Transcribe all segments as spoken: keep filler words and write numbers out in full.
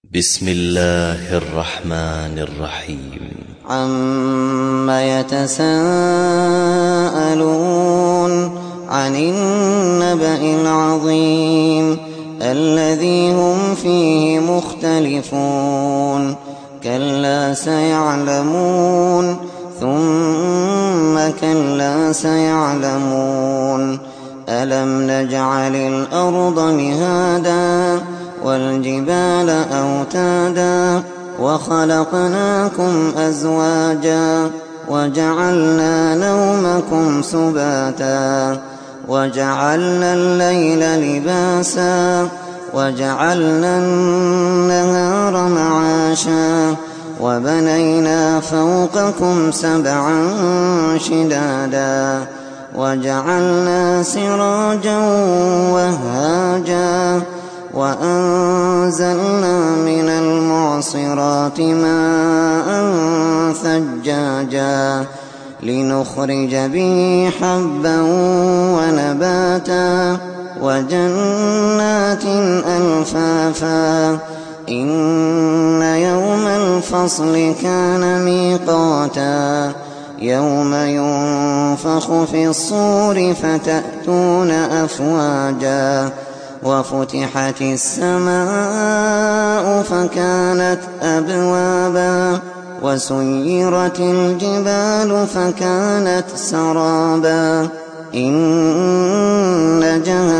بسم الله الرحمن الرحيم. عَمَّ يَتَسَاءَلُونَ عَنِ النَّبَإِ الْعَظِيمِ الَّذِي هُمْ فِيهِ مُخْتَلِفُونَ كَلَّا سَيَعْلَمُونَ ثُمَّ كَلَّا سَيَعْلَمُونَ أَلَمْ نَجْعَلِ الْأَرْضَ مِهَادًا وَالْجِبَالَ أَوْتَادًا وَخَلَقْنَاكُمْ أَزْوَاجًا وَجَعَلْنَا نَوْمَكُمْ سُبَاتًا وَجَعَلْنَا اللَّيْلَ لِبَاسًا وَجَعَلْنَا النَّهَارَ مَعَاشًا وَبَنَيْنَا فَوْقَكُمْ سَبْعًا شِدَادًا وَجَعَلْنَا سِرَاجًا وَهَّاجًا وَأَنزَلْنَا مِنَ الْمُعْصِرَاتِ مَاءً ثَجَّاجًا لِنُخْرِجَ بِهِ حَبًّا وَنَبَاتًا وَجَنَّاتٍ أَلْفَافًا إِنَّ يَوْمَ الْفَصْلِ كَانَ مِيقَاتًا يَوْمَ يُنفَخُ فِي الصُّورِ فَتَأْتُونَ أَفْوَاجًا وَفُتِحَتِ السَّمَاءُ فَكَانَتْ أَبْوَابًا وَسُيِّرَتِ الْجِبَالُ فَكَانَتْ سَرَابًا إِنَّ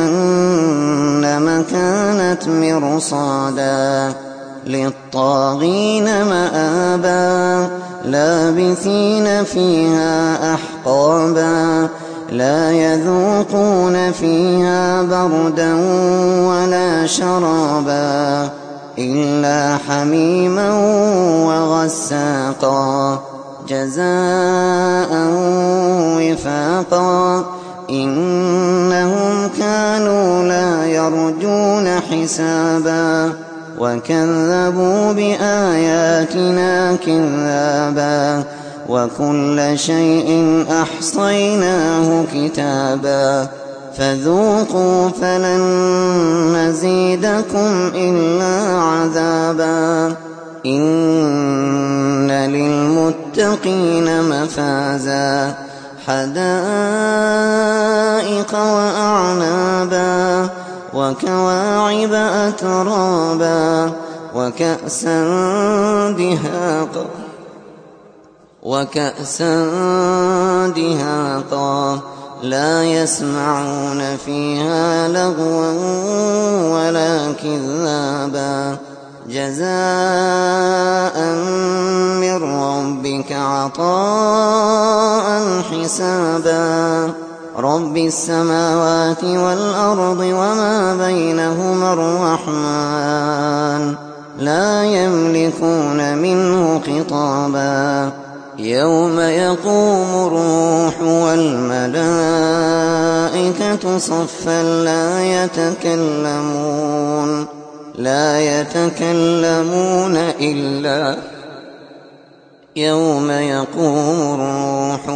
جَهَنَّمَ كَانَتْ مِرْصَادًا لِلطَّاغِينَ مَآبًا لَابِثِينَ فِيهَا أَحْقَابًا لَا يَذُوقُونَ فِيهَا بَرْدًا وَلَا شَرَابًا إِلَّا حَمِيمًا وَغَسَّاقًا جَزَاءً وِفَاقًا إِنَّهُمْ كَانُوا لَا يَرْجُونَ حِسَابًا وَكَذَّبُوا بِآيَاتِنَا كِذَّابًا وَكُلَّ شَيْءٍ أَحْصَيْنَاهُ كِتَابًا فَذُوقُوا فَلَن نَّزِيدَكُمْ إِلَّا عَذَابًا إِنَّ لِلْمُتَّقِينَ مَفَازًا حَدَائِقَ وَأَعْنَابًا وَكَوَاعِبَ أَتْرَابًا وَكَأْسًا دِهَاقًا وَكَأْسًا دِهَاقًا لَا يَسْمَعُونَ فِيهَا لَغْوًا وَلَا كِذَّابًا جَزَاءً مِّن رَّبِّكَ عَطَاءً حِسَابًا رَّبِّ السَّمَاوَاتِ وَالْأَرْضِ وَمَا بَيْنَهُمَا الرَّحْمَٰنُ لَا يَمْلِكُونَ مِنْهُ خِطَابًا يَوْمَ يَقُومُ الرُّوحُ وَالْمَلَائِكَةُ صَفًّا لَّا يَتَكَلَّمُونَ لَا يَتَكَلَّمُونَ إِلَّا يَوْمَ يَقُومُ الرُّوحُ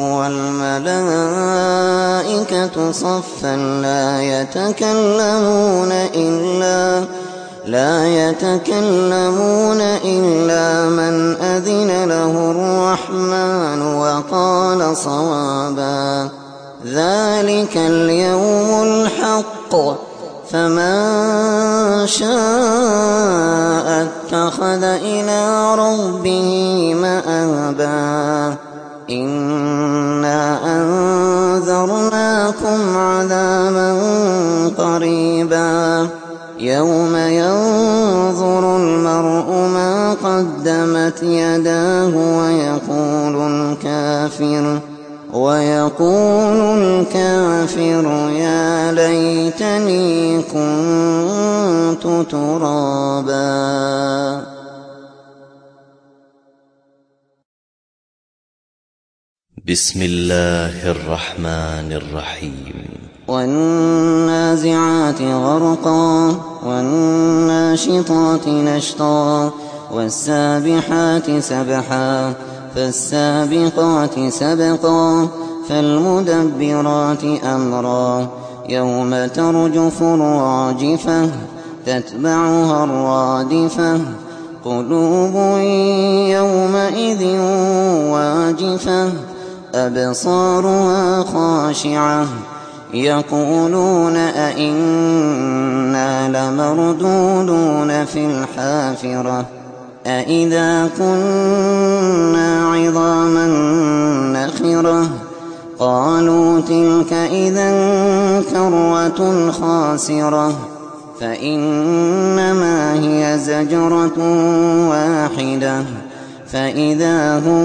وَالْمَلَائِكَةُ صَفًّا لَّا يَتَكَلَّمُونَ إِلَّا لا يتكلمون إلا من أذن له الرحمن وقال صوابا ذلك اليوم الحق فمن شاء اتخذ إلى ربه مآبا إنا أنذرناكم عذابا قريبا يوم ينظر المرء ما قدمت يداه ويقول الكافر ويقول الكافر يا ليتني كنت ترابا. بسم الله الرحمن الرحيم. وَالنَّازِعَاتِ غَرْقًا وَالنَّاشِطَاتِ نَشْطًا وَالسَّابِحَاتِ سَبْحًا فَالسَّابِقَاتِ سَبْقًا فَالْمُدَبِّرَاتِ أَمْرًا يَوْمَ تَرْجُفُ الرَّاجِفَةُ تَتْبَعُهَا الرَّادِفَةُ قلوب يومئذ واجفة أبصارها خاشعة يقولون أئنا لمردودون في الحافرة أئذا كنا عظاما نخرة قالوا تلك إذا كرة خاسرة فإنما هي زجرة واحدة فإذا هم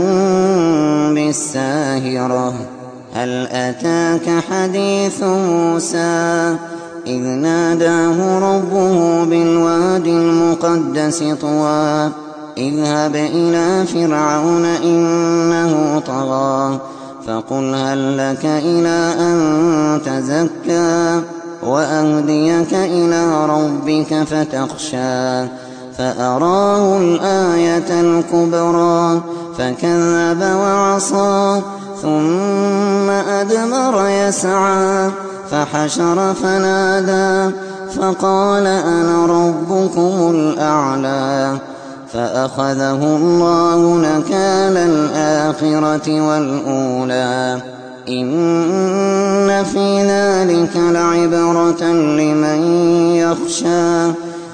بالساهرة هل أتاك حديث موسى إذ ناداه ربه بالوادي المقدس طوى اذهب إلى فرعون إنه طغى فقل هل لك إلى أن تزكى وأهديك إلى ربك فتخشى فأراه الآية الكبرى فكذب وعصى ثم أدبر يسعى فحشر فنادى فقال أنا ربكم الأعلى فأخذه الله نكال الآخرة والأولى إن في ذلك لعبرة لمن يخشى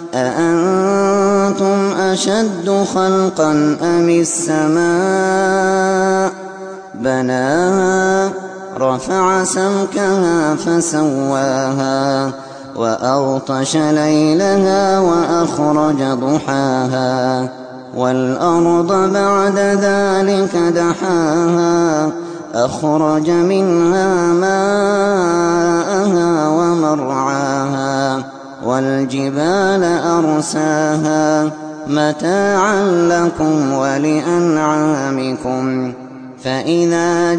أأنتم أشد خلقا أم السماء بناها رفع سمكها فسواها وأغطش ليلها وأخرج ضحاها والأرض بعد ذلك دحاها أخرج منها ماءها ومرعاها والجبال أرساها متاعا لكم ولأنعامكم فإذا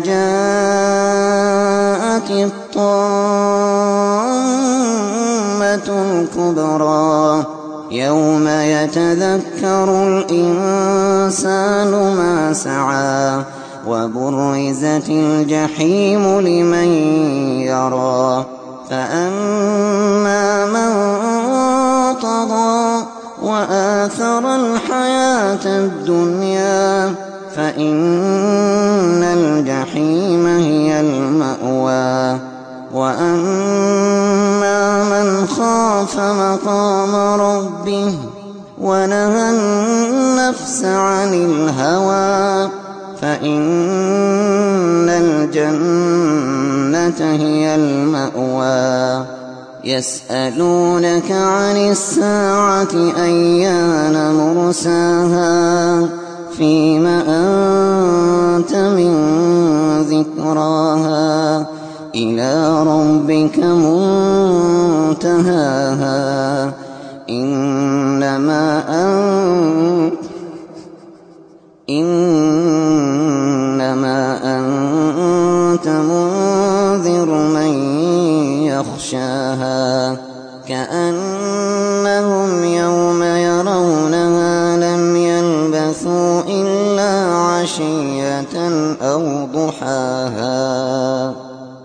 جاءت الطامة الكبرى يوم يتذكر الإنسان ما سعى وبرزت الجحيم لمن يرى فأما من طغى وآثر الحياة الدنيا فإن الجحيم هي المأوى وأما من خاف مقام ربه ونهى النفس عن الهوى فإن الجنة هي المأوى يسألونك عن الساعة أيان مرساها فيم أنت من ذكراها إلى ربك منتهاها إنما أنت إنما أنت منذر من يخشاها كأنهم يوم يرونها لم يلبثوا إلا عشية أو ضحاها.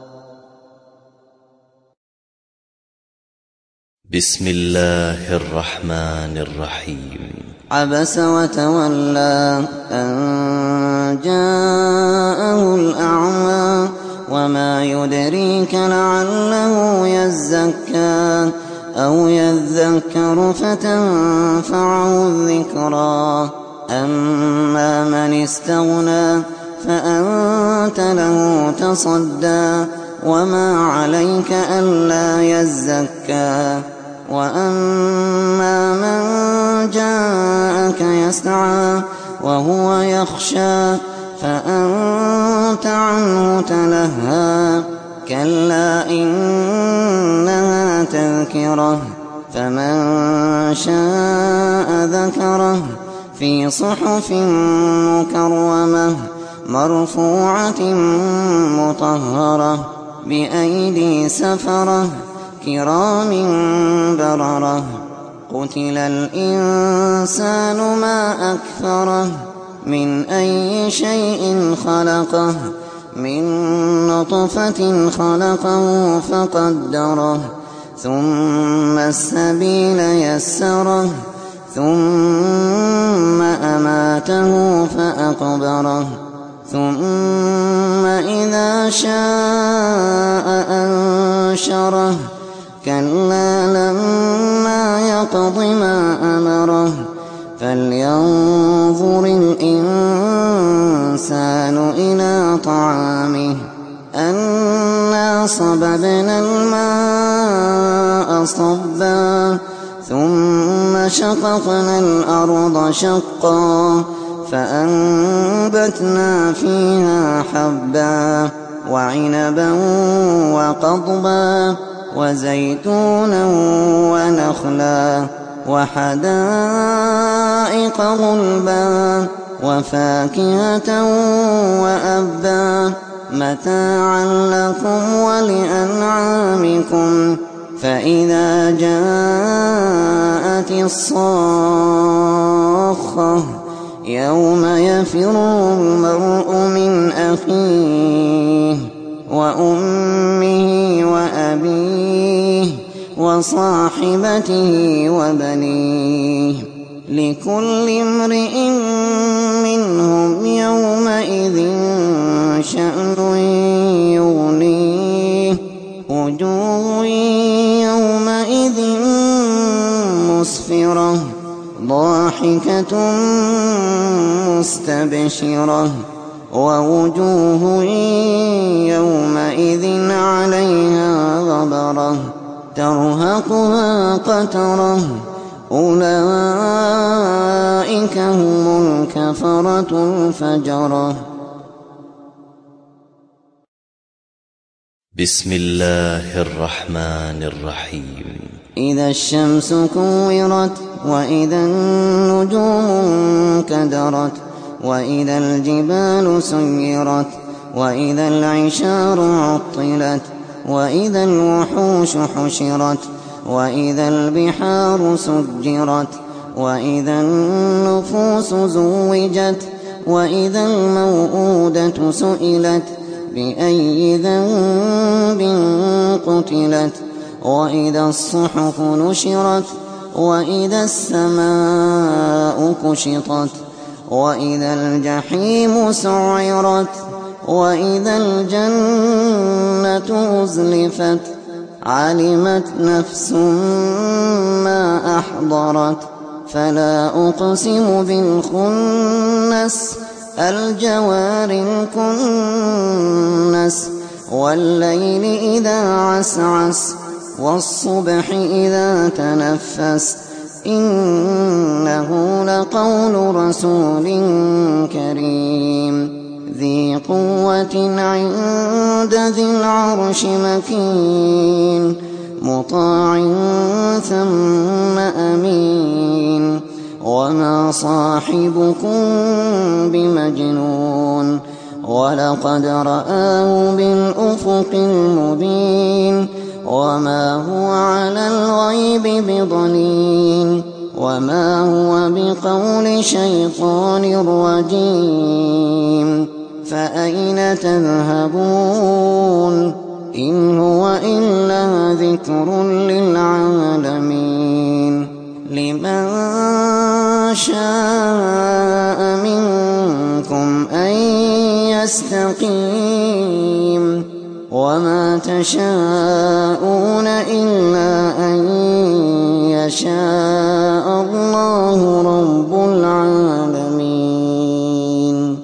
بسم الله الرحمن الرحيم. عبس وتولى أن جاءه الأعمى وما يدريك لعله يزكى أو يذكر فتنفعه الذكرى أما من استغنى فأنت له تصدى وما عليك ألا يزكى وأما من جاءك يسعى وهو يخشى فأنت عنه تلهى كلا إنها تذكرة فمن شاء ذكره في صحف مكرمة مرفوعة مطهرة بأيدي سفرة كرام بررة قتل الإنسان ما أكفره من أي شيء خلقه من نطفة خلقه فقدره ثم السبيل يسره ثم أماته فأقبره ثم إذا شاء أنشره كلا لما يقض ما أمره فلينظر الإنسان إلى طعامه أنا صببنا الماء صبا ثم شققنا الأرض شقا فأنبتنا فيها حبا وعنبا وقضبا وزيتونا ونخلا وحدائق غلبا وفاكهة وأبا متاعا لكم ولأنعامكم فإذا جاءت الصاخة يوم يفر المرء من أخيه وأمه وأبيه وصاحبته وبنيه لكل امرئ منهم يومئذ شأن يغنيه وجوه يومئذ مسفرة ضاحكة مستبشرة ووجوه يومئذ عليها غبرة ترهقها قترة أولئك هم الكفرة الفجرة. بسم الله الرحمن الرحيم. إذا الشمس كورت وإذا النجوم انكدرت وإذا الجبال سيرت وإذا العشار عطلت وإذا الوحوش حشرت وإذا البحار سجرت وإذا النفوس زوجت وإذا الموءودة سئلت بأي ذنب قتلت وإذا الصحف نشرت وإذا السماء كشطت وإذا الجحيم سعرت وإذا الجنة أزلفت علمت نفس ما أحضرت فلا أقسم بالخنس الجوار الكنس والليل إذا عسعس والصبح إذا تنفس إنه لقول رسول كريم ذي قوة عند ذي العرش مكين مطاع ثم أمين وما صاحبكم بمجنون ولقد رآه بالأفق المبين وما هو على الغيب بضنين وما هو بقول شيطان رجيم فأين تذهبون إن هو إلا ذكر للعالمين لمن شاء منكم أن يستقيم وما تشاءون إلا أن يشاء الله رب العالمين.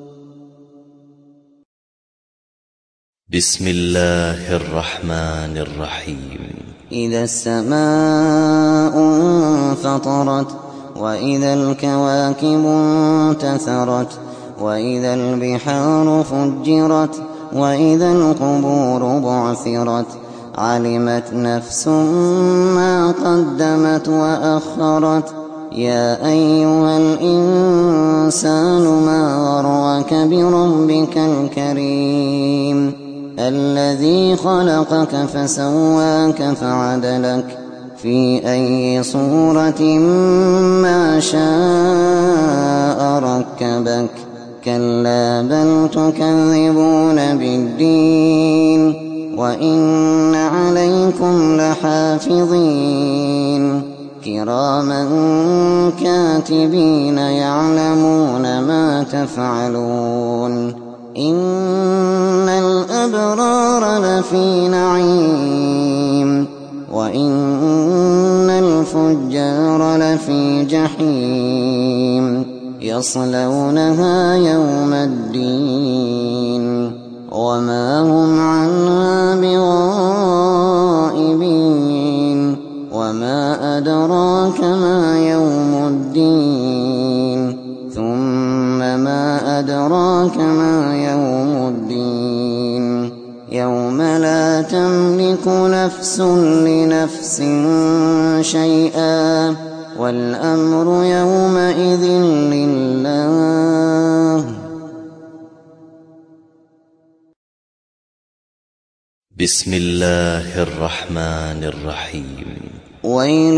بسم الله الرحمن الرحيم. إذا السماء انفطرت وإذا الكواكب انتثرت وإذا البحار فجرت وإذا القبور بعثرت علمت نفس ما قدمت وأخرت يا أيها الإنسان ما غرك بربك الكريم الذي خلقك فسواك فعدلك في أي صورة ما شاء ركبك كلا بل تكذبون بالدين وإن عليكم لحافظين كراما كاتبين يعلمون ما تفعلون إن الأبرار لفي نعيم وإن الفجار لفي جحيم يصلونها يوم الدين وما هم عنها بغائبين وما أدراك ما يوم الدين ثم ما أدراك ما يوم الدين يوم لا تملك نفس لنفس شيئا والأمر يومئذ لله. بسم الله الرحمن الرحيم. ويل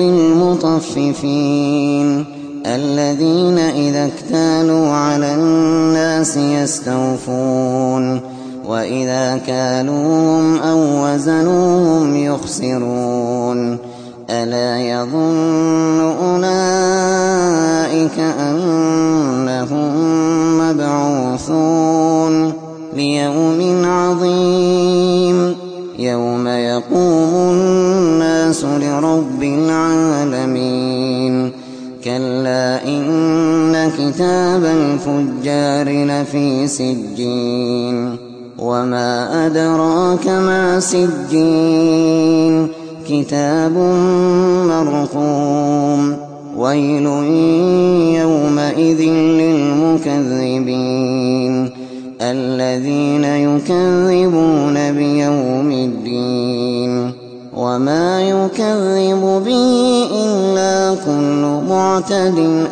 للمطففين الذين إذا اكتالوا على الناس يستوفون وإذا كالوهم أو وزنوهم يخسرون ألا يظن أولئك أنهم مبعوثون ليوم عظيم يوم يقوم الناس لرب العالمين كلا إن كتاب الفجار لفي سجين وما أدراك ما سجين كتاب مرقوم ويل يومئذ للمكذبين الذين يكذبون بيوم الدين وما يكذب به إلا كل معتد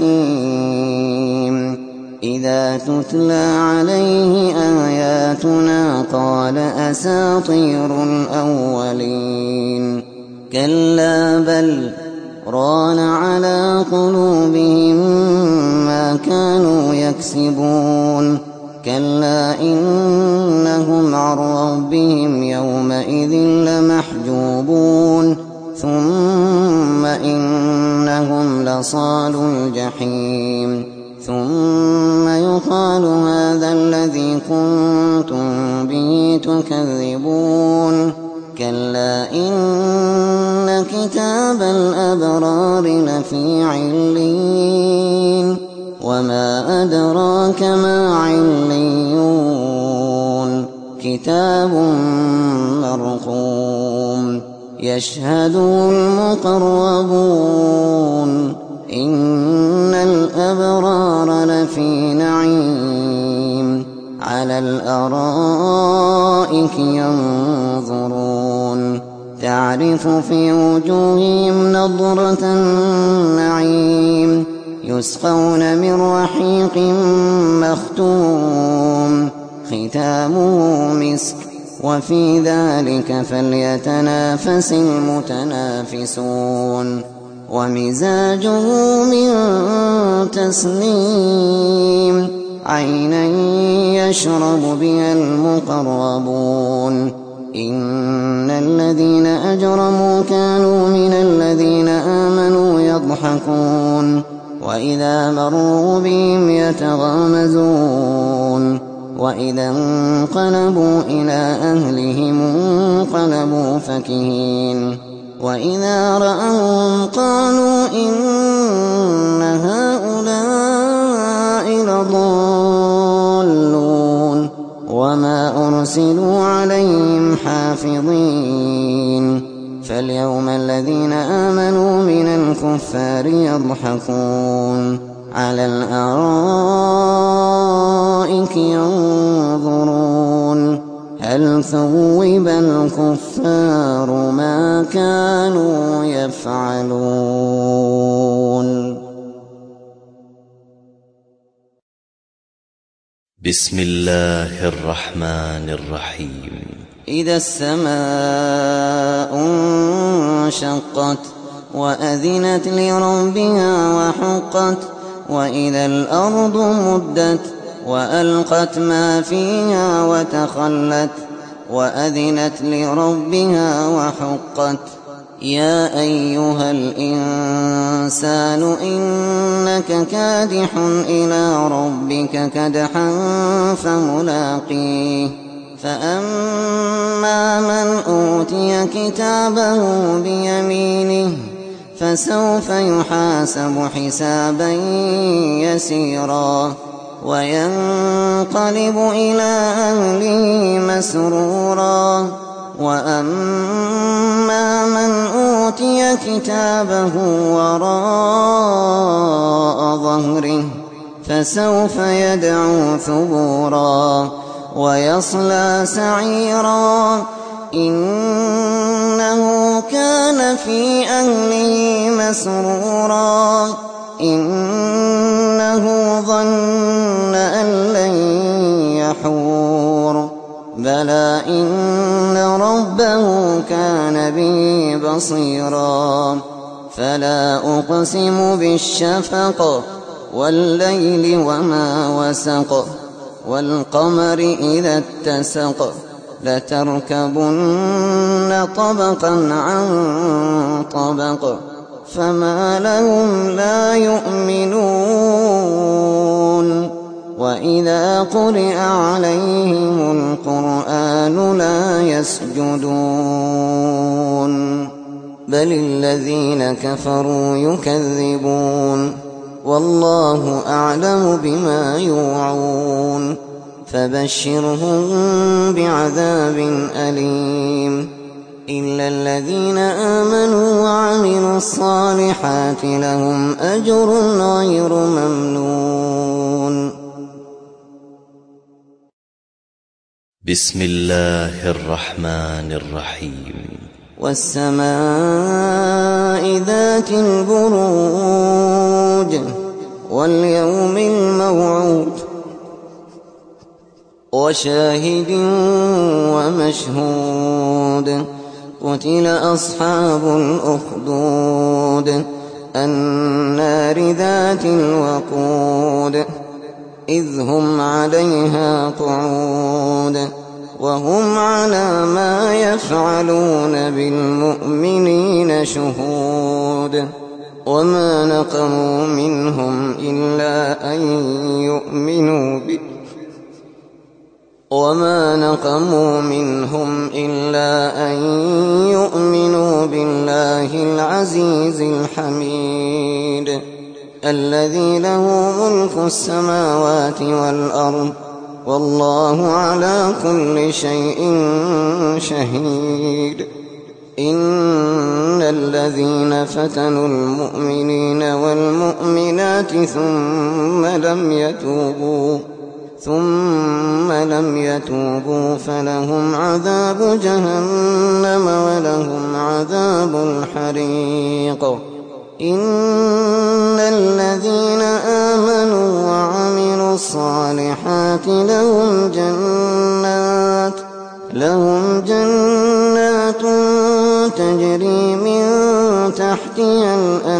أثيم إذا تتلى عليه آياتنا قال أساطير الأولين كلا بل ران على قلوبهم ما كانوا يكسبون كلا إنهم عن ربهم يومئذ لمحجوبون ثم إنهم لصالو الجحيم ثم يقال هذا الذي كنتم به تكذبون كلا إن كتاب الأبرار لفي عليين وما أدراك ما عليون كتاب مرقوم يشهده المقربون إن الأبرار لفي نعيم على الأرائك ينظرون تعرف في وجوههم نضرة النعيم يسقون من رحيق مختوم ختامه مسك وفي ذلك فليتنافس المتنافسون ومزاجه من تسنيم عينا يشرب بها المقربون إن الذين أجرموا كانوا من الذين آمنوا يضحكون وإذا مروا بهم يتغامزون وإذا انقلبوا إلى أهلهم انقلبوا فكهين وإذا رأوهم قالوا إن هؤلاء لضالون وما أرسلوا عليهم حافظين فاليوم الذين آمنوا من الكفار يضحكون على الأرائك ينظرون هل ثوب الكفار ما كانوا يفعلون. بسم الله الرحمن الرحيم. إذا السماء انشقت وأذنت لربها وحقت وإذا الأرض مدت وألقت ما فيها وتخلت وأذنت لربها وحقت يا أيها الإنسان إنك كادح إلى ربك كدحا فملاقيه فأما من أوتي كتابه بيمينه فسوف يحاسب حسابا يسيرا وينقلب إلى أهله مسرورا وأما من أوتي كتابه وراء ظهره فسوف يدعو ثبورا ويصلى سعيرا إنه كان في أهله مسرورا إنه ظن أن لن يحور بلى إن ربه كان به بصيرا فلا أقسم بالشفق والليل وما وسق والقمر إذا اتسق لتركبن طبقا عن طبق فما لهم لا يؤمنون وإذا قرئ عليهم القرآن لا يسجدون بل الذين كفروا يكذبون والله أعلم بما يوعون فبشرهم بعذاب أليم إلا الذين آمنوا وعملوا الصالحات لهم أجر غير ممنون. بسم الله الرحمن الرحيم. والسماء ذات البروج واليوم الموعود وشاهد ومشهود قتل أصحاب الأخدود النار ذات الوقود إذ هم عليها قعود وهم على ما يفعلون بالمؤمنين شهود وما نقموا منهم إلا أن يؤمنوا به وما نقموا منهم إلا أن يؤمنوا بالله العزيز الحميد الذي له ملك السماوات والأرض والله على كل شيء شهيد. إن الذين فتنوا المؤمنين والمؤمنات ثم لم يتوبوا ثم لم يتوبوا فلهم عذاب جهنم ولهم عذاب الحريق. إن الذين آمنوا وعملوا الصالحات لهم جنات لهم جنات تجري من تحتها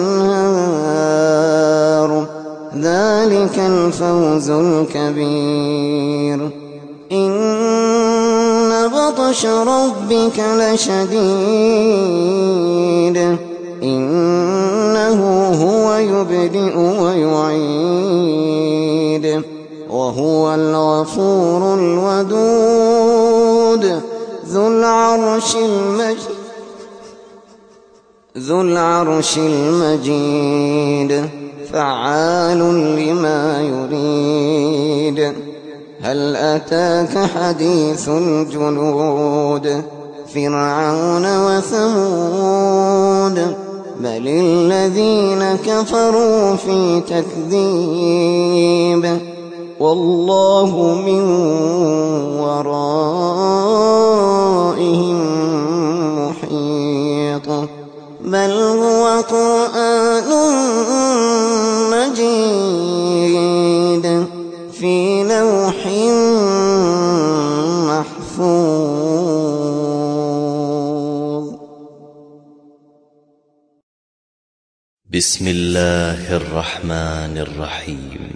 الأنهار ذلك الفوز الكبير. إن بطش ربك لشديد إنه هو يبدئ ويعيد وهو الغفور الودود ذو العرش المجيد ذو العرش المجيد فعال لما يريد. هل أتاك حديث الجنود فرعون وثمود بل الذين كفروا في تكذيب والله من ورائهم محيط بل هو قرآن مجيد في لوح محفوظ. بسم الله الرحمن الرحيم.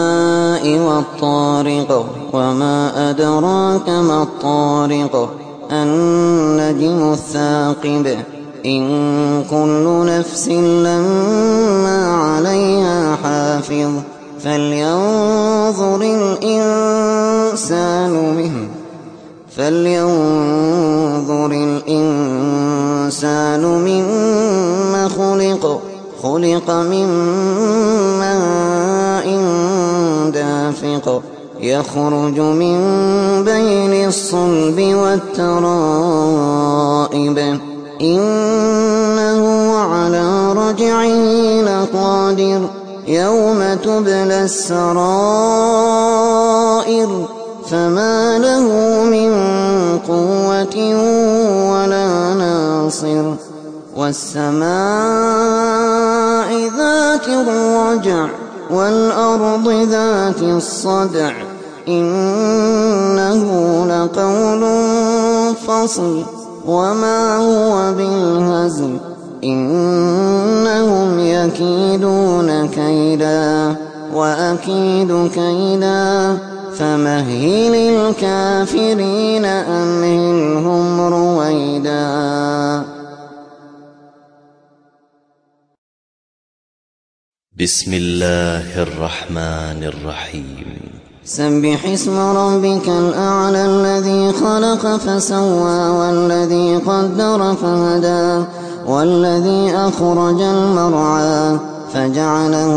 والسماء والطارق وما أدراك ما الطارق النجم الثاقب إن كل نفس لما عليها حافظ فلينظر الإنسان منه فلينظر الإنسان مما خلق خلق من ماء دافق يخرج من بين الصلب والترائب إنه على رجعه لقادر يوم تبلى السرائر فما له من قوة ولا ناصر والسماء ذات الرجع والأرض ذات الصدع إنه لقول فصل وما هو بالهزل إنهم يكيدون كيدا وأكيد كيدا فمهل الكافرين أمهلهم رويدا. بسم الله الرحمن الرحيم سبح اسم ربك الأعلى الذي خلق فسوى والذي قدر فهدى والذي أخرج المرعى فجعله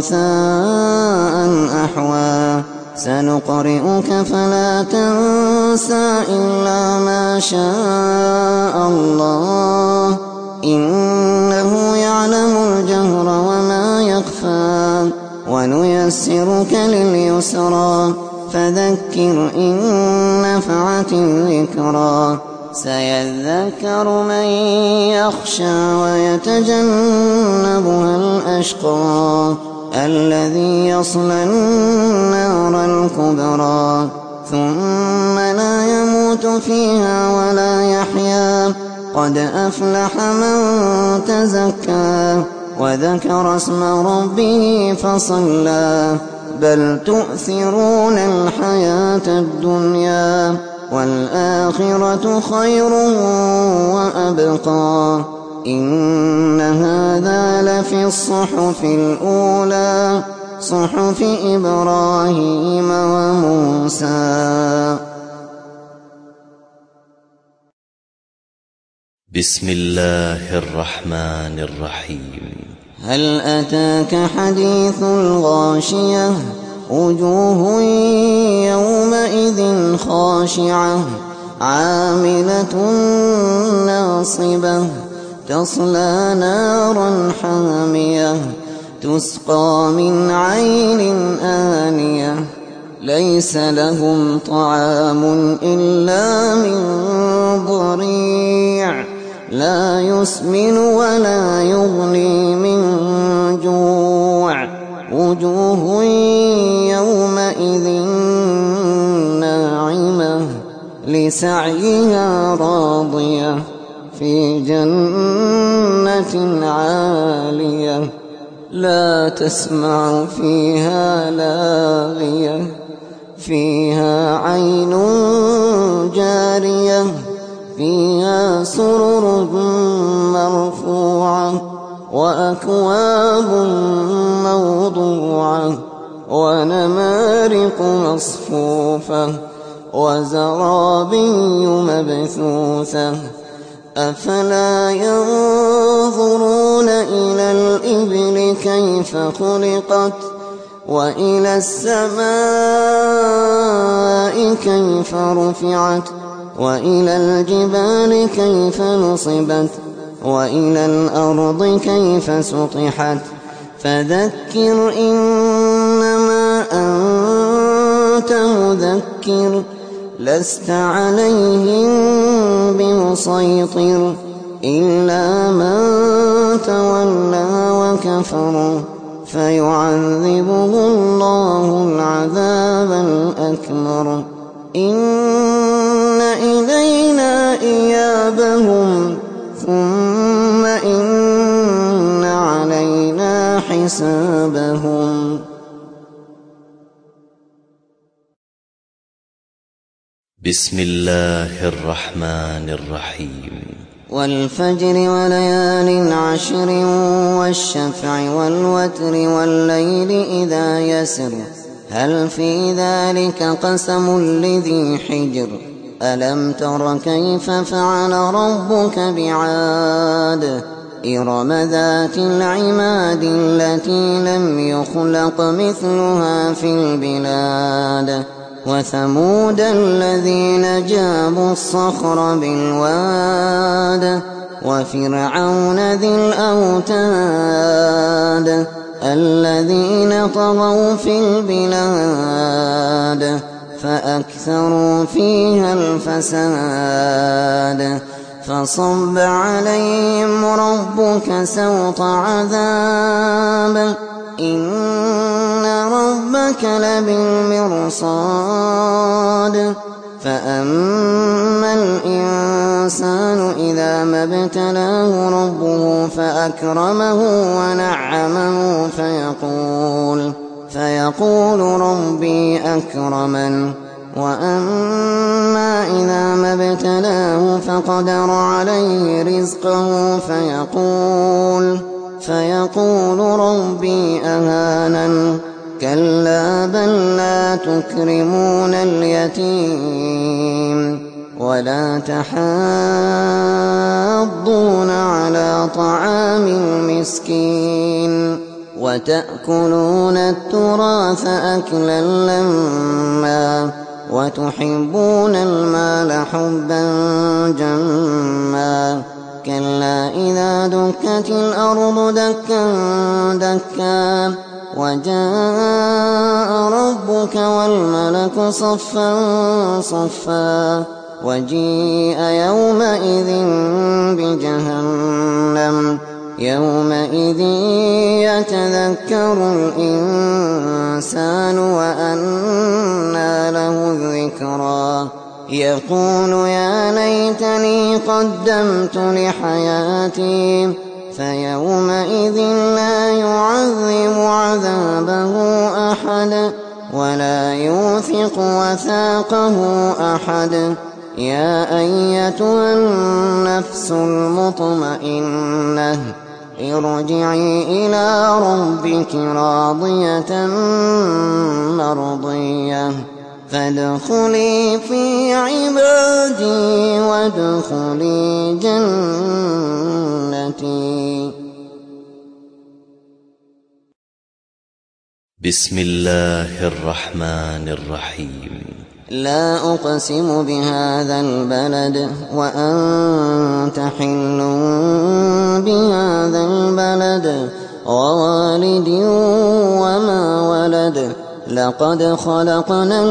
غثاء أحوى سنقرئك فلا تنسى إلا ما شاء الله إنه يعلم الجهر وما يخفى ونيسرك لليسرى فذكر إن نفعت الذكرى سيذكر من يخشى ويتجنبها الأشقى الذي يصلى النار الكبرى ثم لا يموت فيها ولا يحيا قد أفلح من تزكى وذكر اسم ربه فصلى بل تؤثرون الحياة الدنيا والآخرة خير وأبقى إن هذا لفي الصحف الأولى صحف إبراهيم وموسى. بسم الله الرحمن الرحيم هل أتاك حديث الغاشية وجوه يومئذ خاشعة عاملة ناصبة تصلى نارا حامية تسقى من عين آنية ليس لهم طعام إلا من ضريع لا يسمن ولا يغني من جوع وجوه يومئذ ناعمة لسعيها راضية في جنة عالية لا تسمع فيها لاغية فيها عين جارية فيها سرر مرفوعة وأكواب موضوعة ونمارق مصفوفة وزرابي مبثوثة أفلا ينظرون إلى الإبل كيف خلقت وإلى السماء كيف رفعت وإلى الجبال كيف نصبت وإلى الأرض كيف سطحت فذكر إنما أنت مذكر لست عليهم بمسيطر إلا من تولى وكفر فيعذبه الله العذاب الأكبر إن إلينا إيابهم ثم إن علينا حسابهم. بسم الله الرحمن الرحيم والفجر وليال عشر والشفع والوتر والليل إذا يسر هل في ذلك قسم لذي حجر ألم تر كيف فعل ربك بعاد إرم ذات العماد التي لم يخلق مثلها في البلاد وثمود الذين جابوا الصخر بالواد وفرعون ذي الأوتاد الذين طغوا في البلاد فأكثروا فيها الفساد فصب عليهم ربك سوط عذاب إن ربك لبالمرصاد فأما الإنسان إذا ما ابتلاه ربه فأكرمه ونعمه فيقول فيقول ربي أكرمن وأما إذا ما ابتلاه فقدر عليه رزقه فيقول فيقول ربي أهانن كلا بل لا تكرمون اليتيم ولا تحاضون على طعام المسكين وتأكلون التراث أكلا لما وتحبون المال حبا جما كلا إذا دكت الأرض دكا دكا وجاء ربك والملك صفا صفا وجيء يومئذ بجهنم يومئذ يتذكر الإنسان وأنى له الذكرى يقول يا ليتني قدمت لحياتي فيومئذ لا يعذب عذابه أحد ولا يوثق وثاقه أحد يا أيتها النفس المطمئنة ارجعي إلى ربك راضية مرضية فادخلي في عبادي وادخلي جنتي. بسم الله الرحمن الرحيم لا أقسم بهذا البلد وأنت حل بهذا البلد ووالد وما ولد لقد خلقنا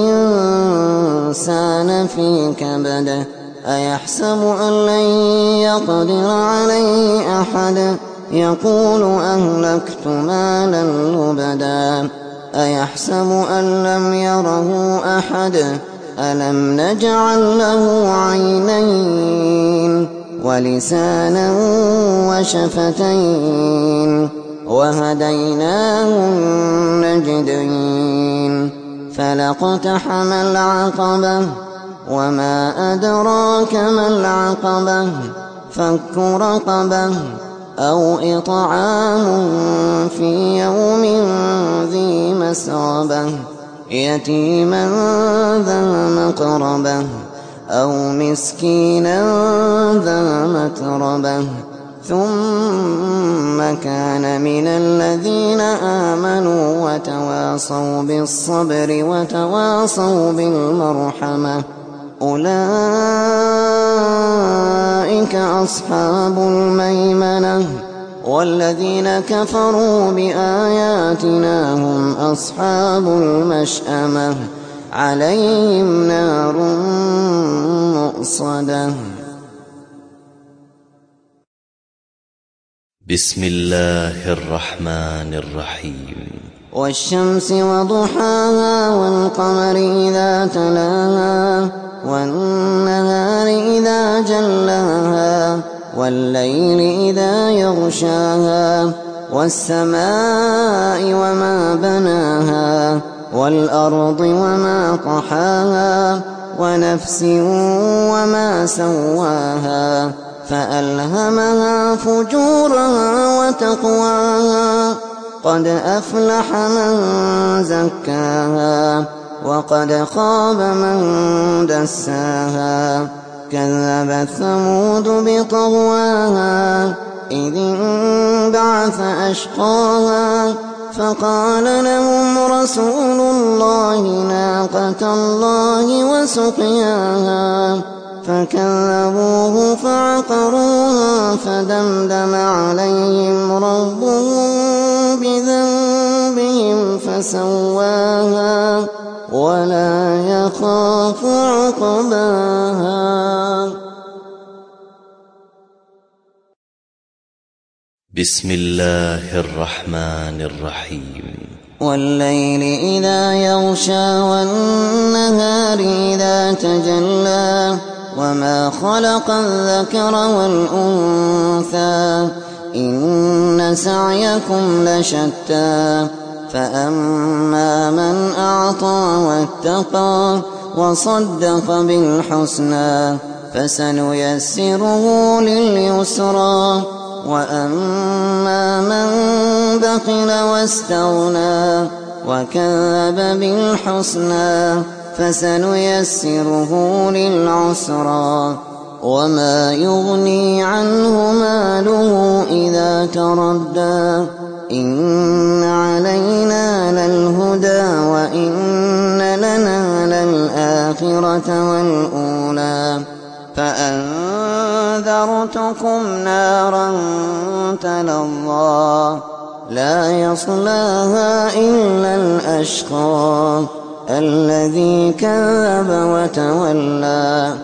الإنسان في كبد أيحسب أن لن يقدر عليه أحد يقول أهلكت مالا لبدا أيحسب أن لم يره أحد ألم نجعل له عينين ولسانا وشفتين وهديناه النجدين فلاقتحم العقبة وما أدراك ما العقبة فك رقبة أو إطعام في يوم ذي مسغبة يتيما ذا مقربة أو مسكينا ذا متربة ثم كان من الذين آمنوا وتواصوا بالصبر وتواصوا بالمرحمة أولئك أصحاب الميمنة والذين كفروا بآياتنا هم أصحاب المشأمة عليهم نار مؤصدة. بسم الله الرحمن الرحيم والشمس وضحاها والقمر إذا تلاها والنهار إذا جلاها والليل إذا يغشاها والسماء وما بناها والأرض وما طحاها ونفس وما سواها فألهمها فجورها وتقواها قد أفلح من زكاها وقد خاب من دساها كذبت ثمود بطغواها إذ انبعث أشقاها فقال لهم رسول الله ناقة الله وسقياها فكذبوه فعقروها فدمدم عليهم ربهم بذنبهم فسواها ولا يخاف عقباها. بسم الله الرحمن الرحيم. والليل إذا يغشى والنهار إذا تجلى وما خلق الذكر والأنثى إن سعيكم لشتى فأما من أعطى واتقى وصدق بالحسنى فسنيسره لليسرى وأما من بخل واستغنى وكذب بالحسنى فسنيسره للعسرى وما يغني عنه ماله إذا تردى إن علينا للهدى وإن لنا للآخرة والأولى فأنذرتكم نارا تلظى لا يصلاها إلا الأشقى الذي كذب وتولى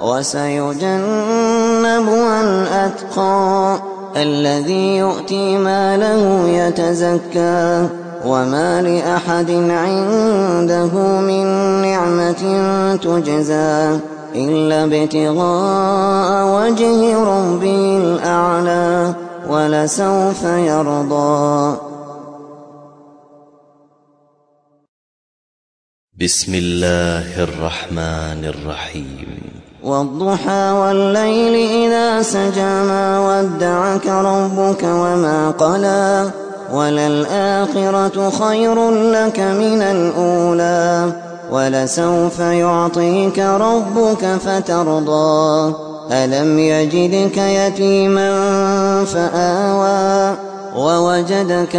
وسيجنبها الأتقى الذي يؤتي ماله يتزكى وما لأحد عنده من نعمة تجزى إلا ابتغاء وجه ربه الأعلى ولسوف يرضى. بسم الله الرحمن الرحيم. والضحى والليل إذا سجى ما ودعك ربك وما قلى وللآخرة خير لك من الأولى ولسوف يعطيك ربك فترضى ألم يجدك يتيما فآوى ووجدك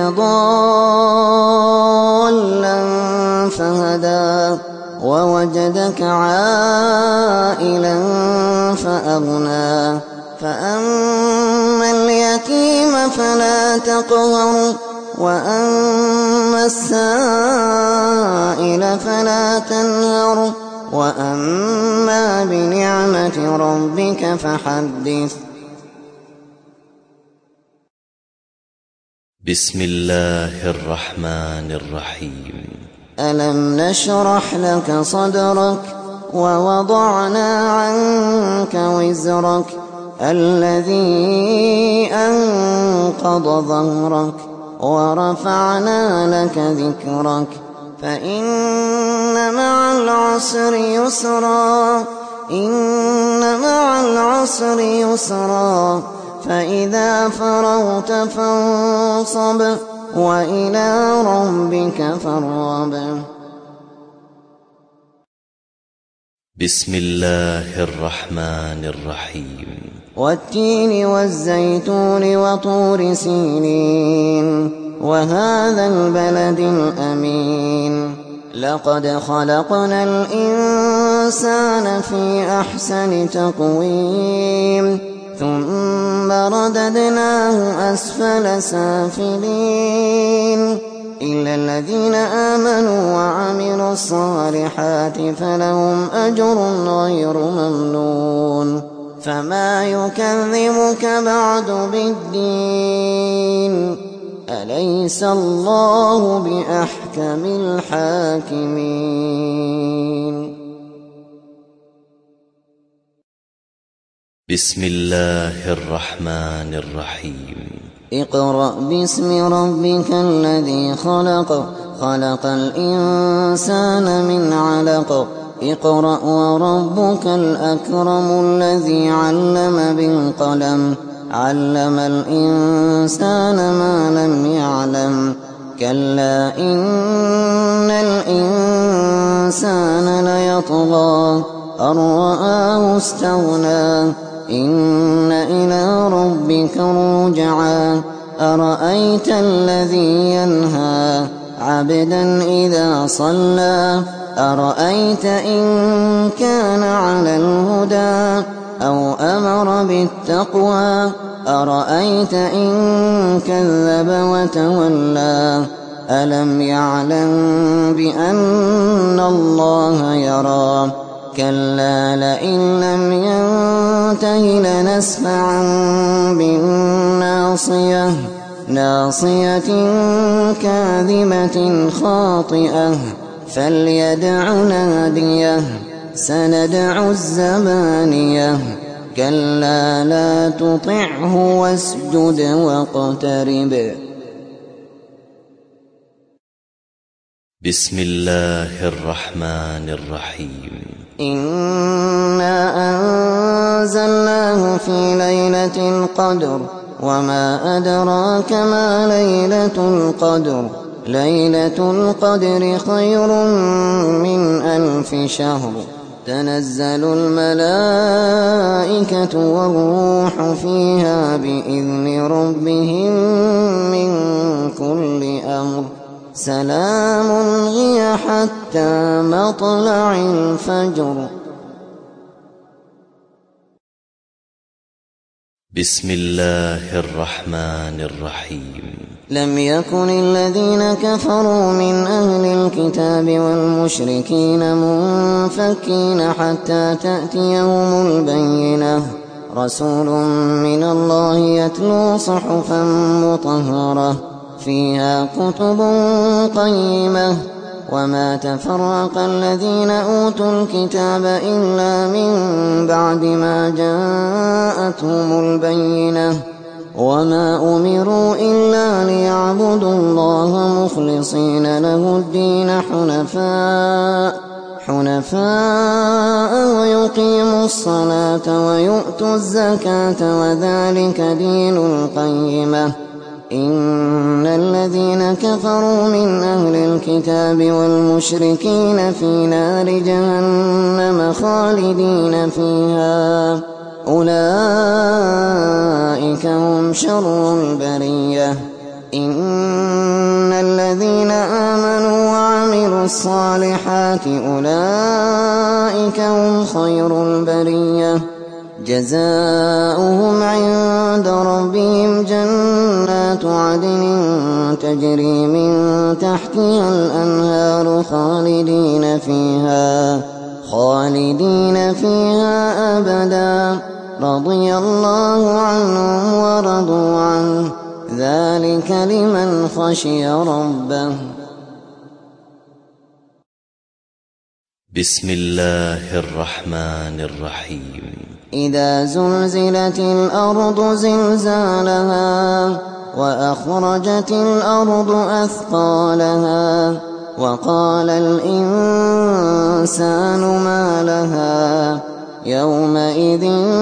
ضالا فهدى ووجدك عائلا فأغنى فأما اليتيم فلا تقهر وأما السائل فلا تنهر وأما بنعمة ربك فحدث. بسم الله الرحمن الرحيم. ألم نشرح لك صدرك ووضعنا عنك وزرك الذي أنقض ظهرك ورفعنا لك ذكرك فإن مع العسر يسرا إن مع العسر يسرا فإذا فرغت فانصب وإلى ربك فارغب. بسم الله الرحمن الرحيم. والتين والزيتون وطور سينين وهذا البلد الأمين لقد خلقنا الإنسان في أحسن تقويم ثم رددناه أسفل سافلين إلا الذين آمنوا وعملوا الصالحات فلهم أجر غير ممنون فما يكذبك بعد بالدين أليس الله بأحكم الحاكمين. بسم الله الرحمن الرحيم. اقرأ باسم ربك الذي خلق خلق الإنسان من علق اقرأ وربك الأكرم الذي علم بالقلم علم الإنسان ما لم يعلم كلا إن الإنسان ليطغى أن رآه استغنى إن إلى ربك الرجعى أرأيت الذي ينهى عبدا إذا صلى أرأيت إن كان على الهدى أو أمر بالتقوى أرأيت إن كذب وتولى ألم يعلم بأن الله يرى كلا لئن لم ينته لنسفعا بالناصية ناصية كاذبة خاطئة فليدع ناديه سندع الزبانية كلا لا تطعه واسجد واقترب. بسم الله الرحمن الرحيم. إنا أنزلناه في ليلة القدر وما أدراك ما ليلة القدر ليلة القدر خير من ألف شهر تنزل الملائكة والروح فيها بإذن ربهم من كل أمر سلام هي حتى مطلع الفجر. بسم الله الرحمن الرحيم. لم يكن الذين كفروا من أهل الكتاب والمشركين منفكين حتى تأتيهم البينة رسول من الله يتلو صحفا مطهرة فيها كتب قيمة وما تفرق الذين أوتوا الكتاب إلا من بعد ما جاءتهم البينة وما أمروا إلا ليعبدوا الله مخلصين له الدين حنفاء حنفاء ويقيموا الصلاة ويؤتوا الزكاة وذلك دين القيمة إن الذين كفروا من أهل الكتاب والمشركين في نار جهنم خالدين فيها أولئك هم شر البرية إن الذين آمنوا وعملوا الصالحات أولئك هم خير البرية جزاؤهم عند ربهم جنات عدن تجري من تحتها الأنهار خالدين فيها خالدين فيها أبدا رضي الله عنهم ورضوا عنه ذلك لمن خشي ربه. بسم الله الرحمن الرحيم. إذا زلزلت الأرض زلزالها وأخرجت الأرض أثقالها وقال الإنسان ما لها يومئذ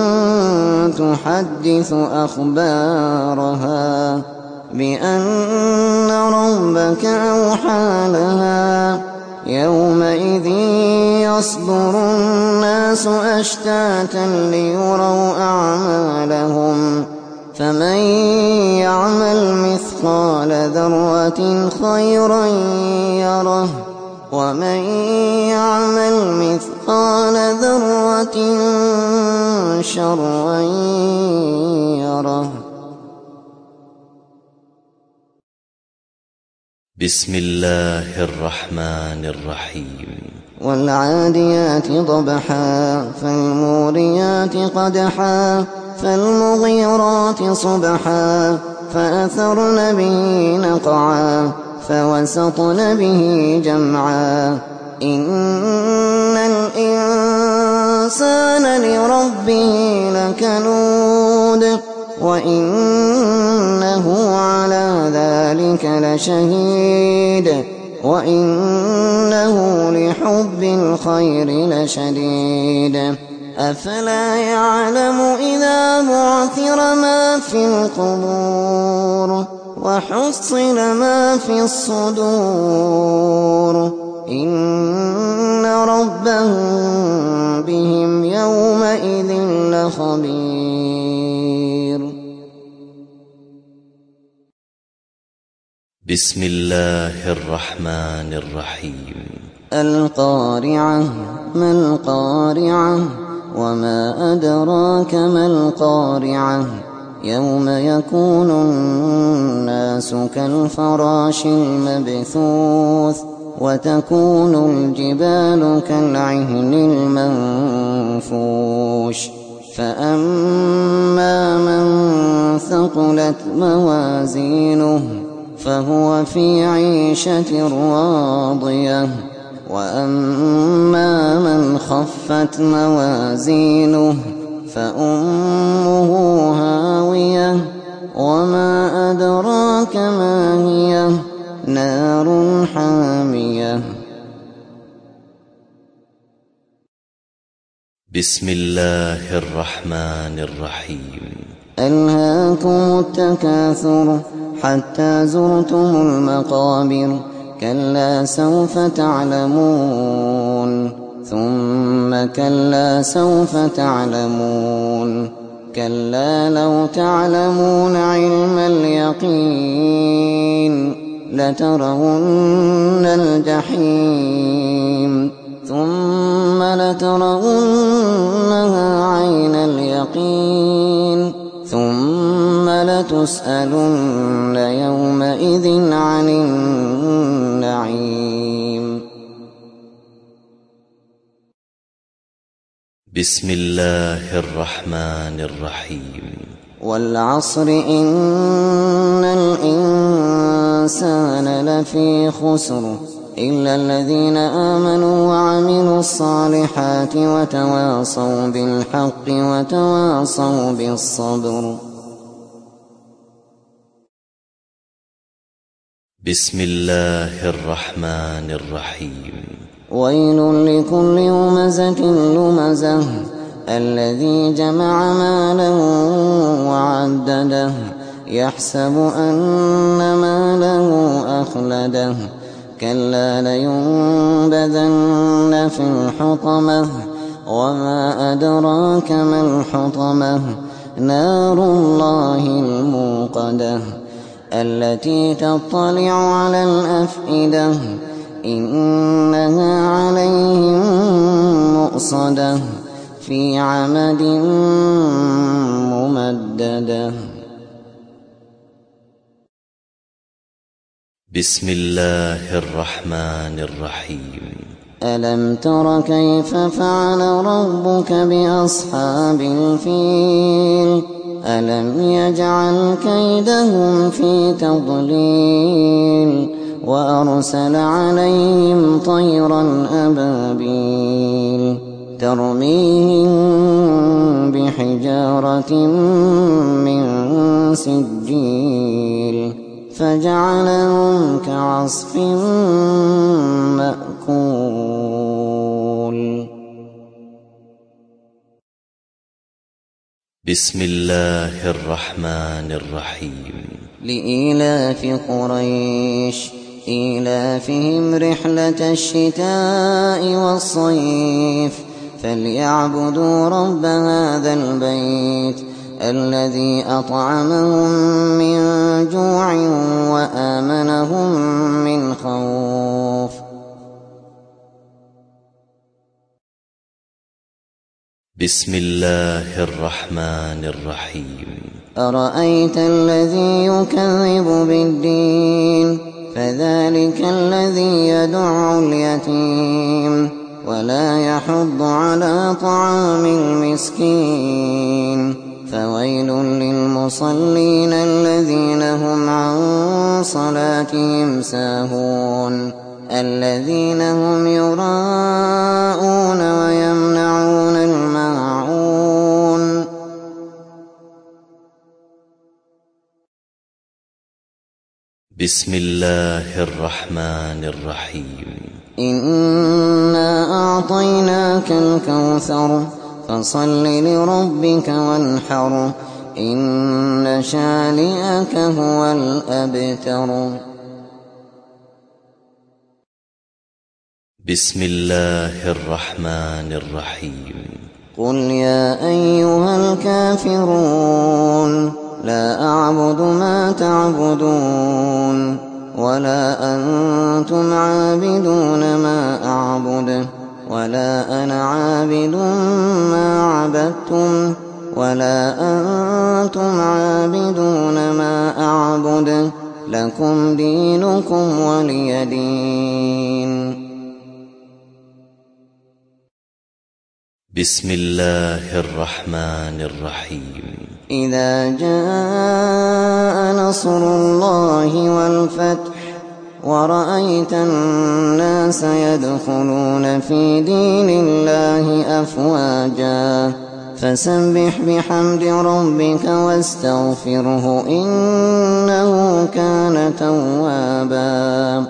تحدث أخبارها بأن ربك أوحى لها يومئذ يصدر الناس أشتاتا ليروا أعمالهم فمن يعمل مثقال ذرة خيرا يره ومن يعمل مثقال ذرة شرا يره. بسم الله الرحمن الرحيم. والعاديات ضبحا فالموريات قدحا فالمغيرات صبحا فأثرن به نقعا فوسطن به جمعا إن الإنسان لربه لكنود وإنه على ذلك لشهيد وإنه لحب الخير لشديد أفلا يعلم إذا بعثر ما في القبور وحصل ما في الصدور إن ربهم بهم يومئذ لخبير. بسم الله الرحمن الرحيم. القارعة ما القارعة وما أدراك ما القارعة يوم يكون الناس كالفراش المبثوث وتكون الجبال كالعهن المنفوش فأما من ثقلت موازينه فهو في عيشة راضية وأما من خفت موازينه فأمه هاوية وما أدراك ما هي نار حامية. بسم الله الرحمن الرحيم. ألهاكم التكاثر حتى زرتم المقابر كلا سوف تعلمون ثم كلا سوف تعلمون كلا لو تعلمون علم اليقين لترون الجحيم ثم لترونها عين اليقين ثم لتسألن يومئذ عن النعيم. بسم الله الرحمن الرحيم. والعصر إن الإنسان لفي خسر إلا الذين آمنوا وعملوا الصالحات وتواصوا بالحق وتواصوا بالصبر. بسم الله الرحمن الرحيم. ويل لكل همزة لمزة الذي جمع مالا وعدده يحسب أن ماله أخلده كلا لينبذن في الحطمة وما أدراك ما الحطمة نار الله الموقدة التي تطلع على الأفئدة إنها عليهم مؤصدة في عمد ممددة. بسم الله الرحمن الرحيم. ألم تر كيف فعل ربك بأصحاب الفيل ألم يجعل كيدهم في تضليل وأرسل عليهم طيرا أبابيل ترميهم بحجارة من سجيل فجعلهم كعصف مأكول. بسم الله الرحمن الرحيم. لإيلاف قريش إيلافهم رحلة الشتاء والصيف فليعبدوا رب هذا البيت الذي أطعمهم من جوع وآمنهم من خوف. بسم الله الرحمن الرحيم. أرأيت الذي يكذب بالدين فذلك الذي يدع اليتيم ولا يحض على طعام المسكين فويل للمصلين الذين هم عن صلاتهم ساهون الذين هم يراءون ويمنعون الماعون. بسم الله الرحمن الرحيم إنا أعطيناك الكوثر فصل لربك وانحر إن شانئك هو الأبتر. بسم الله الرحمن الرحيم قل يا أيها الكافرون لا أعبد ما تعبدون ولا أنتم عابدون ما أعبد ولا أنا عابد ما عبدتم ولا أنتم عابدون ما أعبد لكم دينكم ولي دين. بسم الله الرحمن الرحيم إذا جاء نصر الله والفتح ورأيت الناس يدخلون في دين الله أفواجا فسبح بحمد ربك واستغفره إنه كان توابا.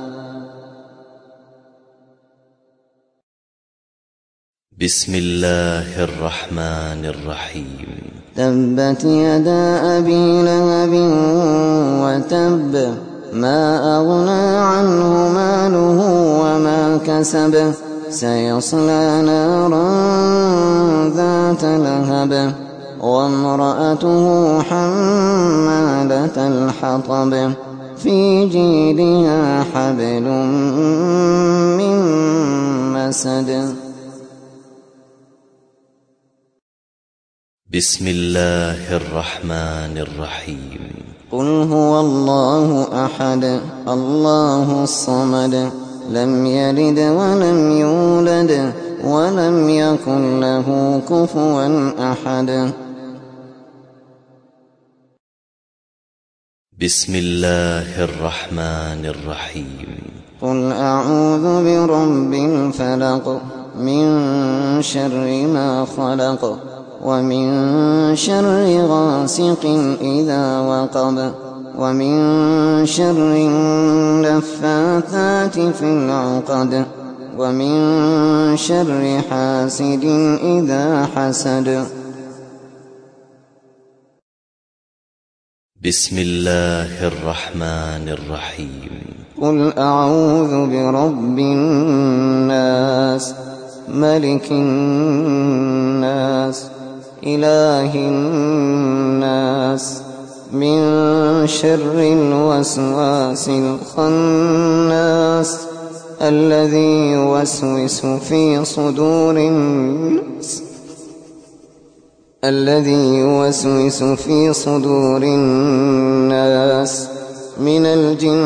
بسم الله الرحمن الرحيم تبت يدا أبي لهب وتب ما أغنى عنه ماله وما كسب سيصلى نارا ذات لهب وامرأته حمالة الحطب في جيدها حبل من مسد. بسم الله الرحمن الرحيم قل هو الله أحد الله الصمد لم يلد ولم يولد ولم يكن له كفوا أحد. بسم الله الرحمن الرحيم قل أعوذ برب الفلق من شر ما خلق ومن شر غاسق إذا وقب ومن شر النفاثات في العقد ومن شر حاسد إذا حسد. بسم الله الرحمن الرحيم قل أعوذ برب الناس ملك الناس إله الناس من شر الوسواس الخناس الذي يوسوس في صدور الناس الذي يوسوس في صدور الناس من الجن